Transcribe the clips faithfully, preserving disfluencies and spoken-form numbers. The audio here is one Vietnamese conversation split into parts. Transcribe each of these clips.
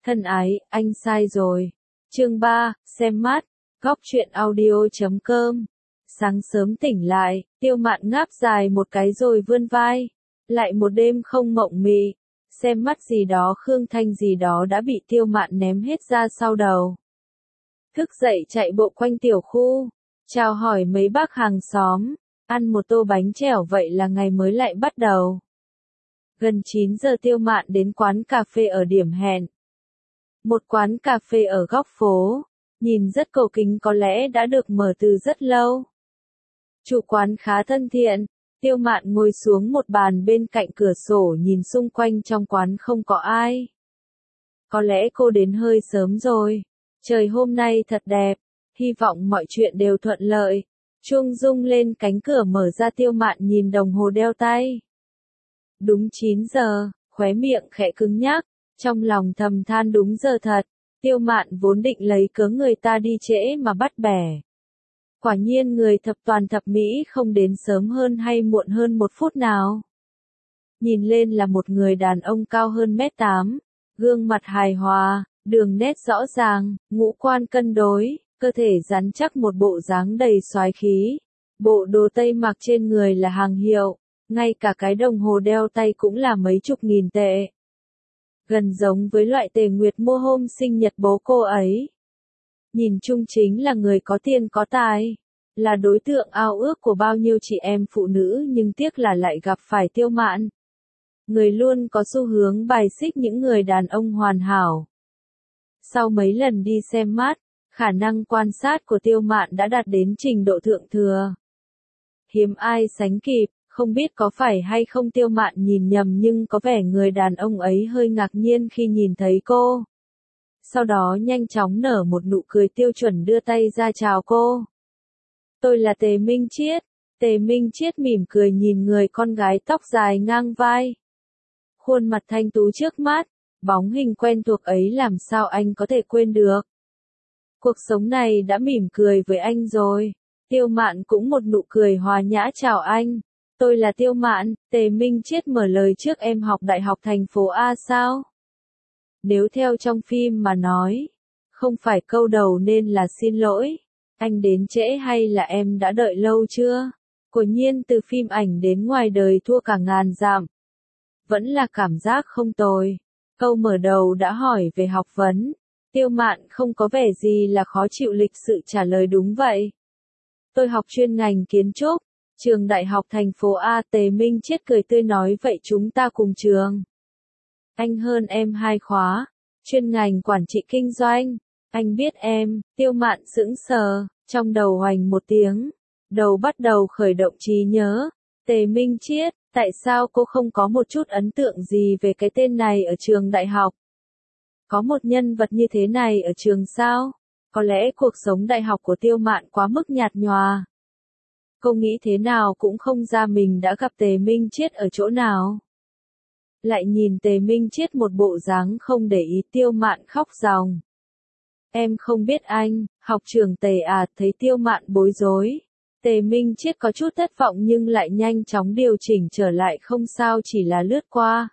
Thân ái, anh sai rồi. Chương ba, xem mát, góc truyện audio chấm com. Sáng sớm tỉnh lại, Tiêu Mạn ngáp dài một cái rồi vươn vai. Lại một đêm không mộng mị. Xem mắt gì đó Khương Thanh gì đó đã bị Tiêu Mạn ném hết ra sau đầu. Thức dậy chạy bộ quanh tiểu khu. Chào hỏi mấy bác hàng xóm. Ăn một tô bánh chèo vậy là ngày mới lại bắt đầu. Gần chín giờ Tiêu Mạn đến quán cà phê ở điểm hẹn. Một quán cà phê ở góc phố, nhìn rất cổ kính có lẽ đã được mở từ rất lâu. Chủ quán khá thân thiện, Tiêu Mạn ngồi xuống một bàn bên cạnh cửa sổ nhìn xung quanh trong quán không có ai. Có lẽ cô đến hơi sớm rồi, trời hôm nay thật đẹp, hy vọng mọi chuyện đều thuận lợi. Chuông rung lên cánh cửa mở ra Tiêu Mạn nhìn đồng hồ đeo tay. Đúng chín giờ, khóe miệng khẽ cứng nhắc. Trong lòng thầm than đúng giờ thật, Tiêu Mạn vốn định lấy cớ người ta đi trễ mà bắt bẻ. Quả nhiên người thập toàn thập mỹ không đến sớm hơn hay muộn hơn một phút nào. Nhìn lên là một người đàn ông cao hơn mét tám, gương mặt hài hòa, đường nét rõ ràng, ngũ quan cân đối, cơ thể rắn chắc một bộ dáng đầy soái khí. Bộ đồ tây mặc trên người là hàng hiệu, ngay cả cái đồng hồ đeo tay cũng là mấy chục nghìn tệ. Gần giống với loại Tề Nguyệt mua hôm sinh nhật bố cô ấy. Nhìn chung chính là người có tiền có tài, là đối tượng ao ước của bao nhiêu chị em phụ nữ nhưng tiếc là lại gặp phải Tiêu Mạn. Người luôn có xu hướng bài xích những người đàn ông hoàn hảo. Sau mấy lần đi xem mắt, khả năng quan sát của Tiêu Mạn đã đạt đến trình độ thượng thừa. Hiếm ai sánh kịp. Không biết có phải hay không Tiêu Mạn nhìn nhầm nhưng có vẻ người đàn ông ấy hơi ngạc nhiên khi nhìn thấy cô. Sau đó nhanh chóng nở một nụ cười tiêu chuẩn đưa tay ra chào cô. Tôi là Tề Minh Chiết. Tề Minh Chiết mỉm cười nhìn người con gái tóc dài ngang vai. Khuôn mặt thanh tú trước mắt, bóng hình quen thuộc ấy làm sao anh có thể quên được. Cuộc sống này đã mỉm cười với anh rồi. Tiêu Mạn cũng một nụ cười hòa nhã chào anh. Tôi là Tiêu Mạn, Tề Minh Chiết mở lời trước em học đại học thành phố A sao? Nếu theo trong phim mà nói, không phải câu đầu nên là xin lỗi. Anh đến trễ hay là em đã đợi lâu chưa? Quả nhiên từ phim ảnh đến ngoài đời thua cả ngàn dặm. Vẫn là cảm giác không tồi. Câu mở đầu đã hỏi về học vấn. Tiêu Mạn không có vẻ gì là khó chịu lịch sự trả lời đúng vậy. Tôi học chuyên ngành kiến trúc. Trường đại học thành phố A. Tề Minh Chiết cười tươi nói vậy chúng ta cùng trường. Anh hơn em hai khóa, chuyên ngành quản trị kinh doanh. Anh biết em. Tiêu Mạn sững sờ, trong đầu hoành một tiếng. Đầu bắt đầu khởi động trí nhớ. Tề Minh Chiết, tại sao cô không có một chút ấn tượng gì về cái tên này ở trường đại học? Có một nhân vật như thế này ở trường sao? Có lẽ cuộc sống đại học của Tiêu Mạn quá mức nhạt nhòa. Cô nghĩ thế nào cũng không ra mình đã gặp Tề Minh Chiết ở chỗ nào. Lại nhìn Tề Minh Chiết một bộ dáng không để ý Tiêu Mạn khóc ròng. Em không biết anh, học trường Tề à, thấy Tiêu Mạn bối rối. Tề Minh Chiết có chút thất vọng nhưng lại nhanh chóng điều chỉnh trở lại không sao chỉ là lướt qua.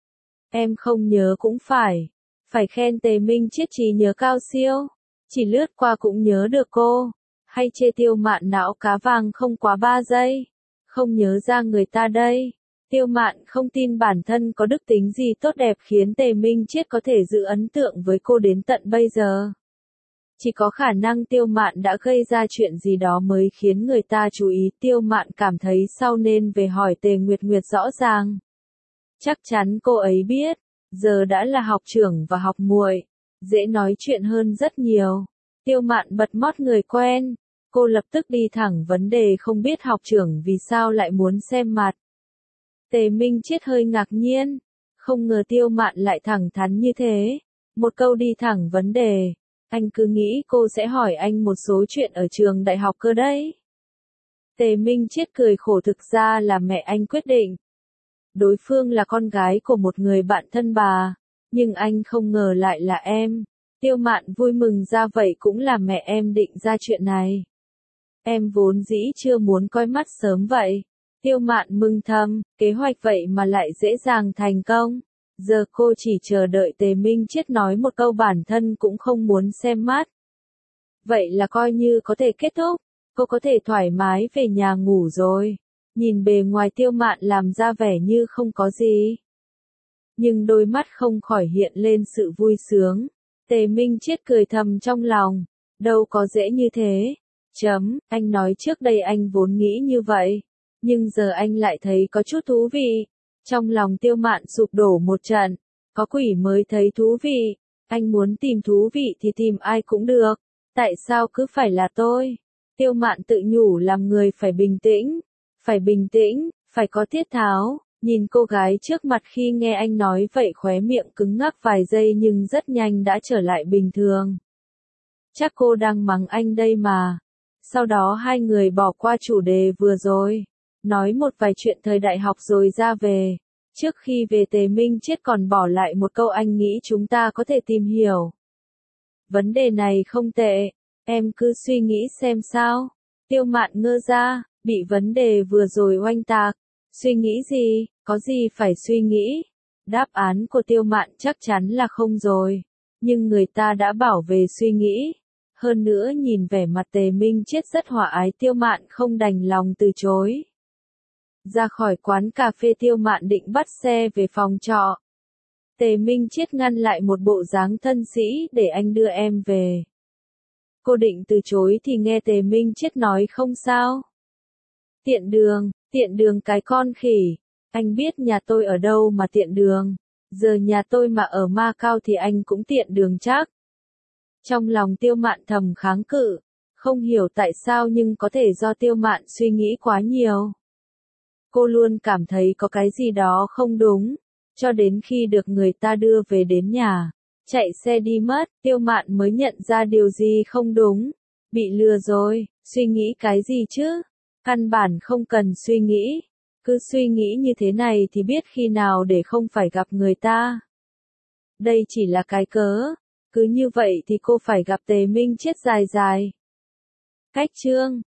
Em không nhớ cũng phải. Phải khen Tề Minh Chiết trí nhớ cao siêu. Chỉ lướt qua cũng nhớ được cô. Hay chê Tiêu Mạn não cá vàng không quá ba giây. Không nhớ ra người ta đây. Tiêu Mạn không tin bản thân có đức tính gì tốt đẹp khiến Tề Minh Chiết có thể giữ ấn tượng với cô đến tận bây giờ. Chỉ có khả năng Tiêu Mạn đã gây ra chuyện gì đó mới khiến người ta chú ý. Tiêu Mạn cảm thấy sau nên về hỏi Tề Nguyệt Nguyệt rõ ràng. Chắc chắn cô ấy biết. Giờ đã là học trưởng và học muội, dễ nói chuyện hơn rất nhiều. Tiêu Mạn bật mót người quen. Cô lập tức đi thẳng vấn đề không biết học trưởng vì sao lại muốn xem mặt. Tề Minh Chiết hơi ngạc nhiên. Không ngờ Tiêu Mạn lại thẳng thắn như thế. Một câu đi thẳng vấn đề. Anh cứ nghĩ cô sẽ hỏi anh một số chuyện ở trường đại học cơ đấy. Tề Minh Chiết cười khổ thực ra là mẹ anh quyết định. Đối phương là con gái của một người bạn thân bà. Nhưng anh không ngờ lại là em. Tiêu Mạn vui mừng ra vậy cũng là mẹ em định ra chuyện này. Em vốn dĩ chưa muốn coi mắt sớm vậy. Tiêu Mạn mừng thầm, kế hoạch vậy mà lại dễ dàng thành công. Giờ cô chỉ chờ đợi Tề Minh Chiết nói một câu bản thân cũng không muốn xem mắt. Vậy là coi như có thể kết thúc, cô có thể thoải mái về nhà ngủ rồi. Nhìn bề ngoài Tiêu Mạn làm ra vẻ như không có gì. Nhưng đôi mắt không khỏi hiện lên sự vui sướng. Tề Minh Chiết cười thầm trong lòng. Đâu có dễ như thế. Chấm, anh nói trước đây anh vốn nghĩ như vậy. Nhưng giờ anh lại thấy có chút thú vị. Trong lòng Tiêu Mạn sụp đổ một trận. Có quỷ mới thấy thú vị. Anh muốn tìm thú vị thì tìm ai cũng được. Tại sao cứ phải là tôi? Tiêu Mạn tự nhủ làm người phải bình tĩnh. Phải bình tĩnh, phải có tiết tháo. Nhìn cô gái trước mặt khi nghe anh nói vậy khóe miệng cứng ngắc vài giây nhưng rất nhanh đã trở lại bình thường. Chắc cô đang mắng anh đây mà. Sau đó hai người bỏ qua chủ đề vừa rồi. Nói một vài chuyện thời đại học rồi ra về. Trước khi về Tề Minh Chiết còn bỏ lại một câu anh nghĩ chúng ta có thể tìm hiểu. Vấn đề này không tệ, em cứ suy nghĩ xem sao. Tiêu Mạn ngơ ra, bị vấn đề vừa rồi oanh tạc. Suy nghĩ gì, có gì phải suy nghĩ? Đáp án của Tiêu Mạn chắc chắn là không rồi. Nhưng người ta đã bảo về suy nghĩ. Hơn nữa nhìn vẻ mặt Tề Minh Chiết rất hòa ái Tiêu Mạn không đành lòng từ chối. Ra khỏi quán cà phê Tiêu Mạn định bắt xe về phòng trọ. Tề Minh Chiết ngăn lại một bộ dáng thân sĩ để anh đưa em về. Cô định từ chối thì nghe Tề Minh Chiết nói không sao. Tiện đường, tiện đường cái con khỉ. Anh biết nhà tôi ở đâu mà tiện đường. Giờ nhà tôi mà ở Ma Cao thì anh cũng tiện đường chắc. Trong lòng Tiêu Mạn thầm kháng cự. Không hiểu tại sao nhưng có thể do Tiêu Mạn suy nghĩ quá nhiều. Cô luôn cảm thấy có cái gì đó không đúng. Cho đến khi được người ta đưa về đến nhà. Chạy xe đi mất, Tiêu Mạn mới nhận ra điều gì không đúng. Bị lừa rồi, suy nghĩ cái gì chứ? Căn bản không cần suy nghĩ. Cứ suy nghĩ như thế này thì biết khi nào để không phải gặp người ta. Đây chỉ là cái cớ. Cứ như vậy thì cô phải gặp Tề Minh Chiết dài dài. Cách chương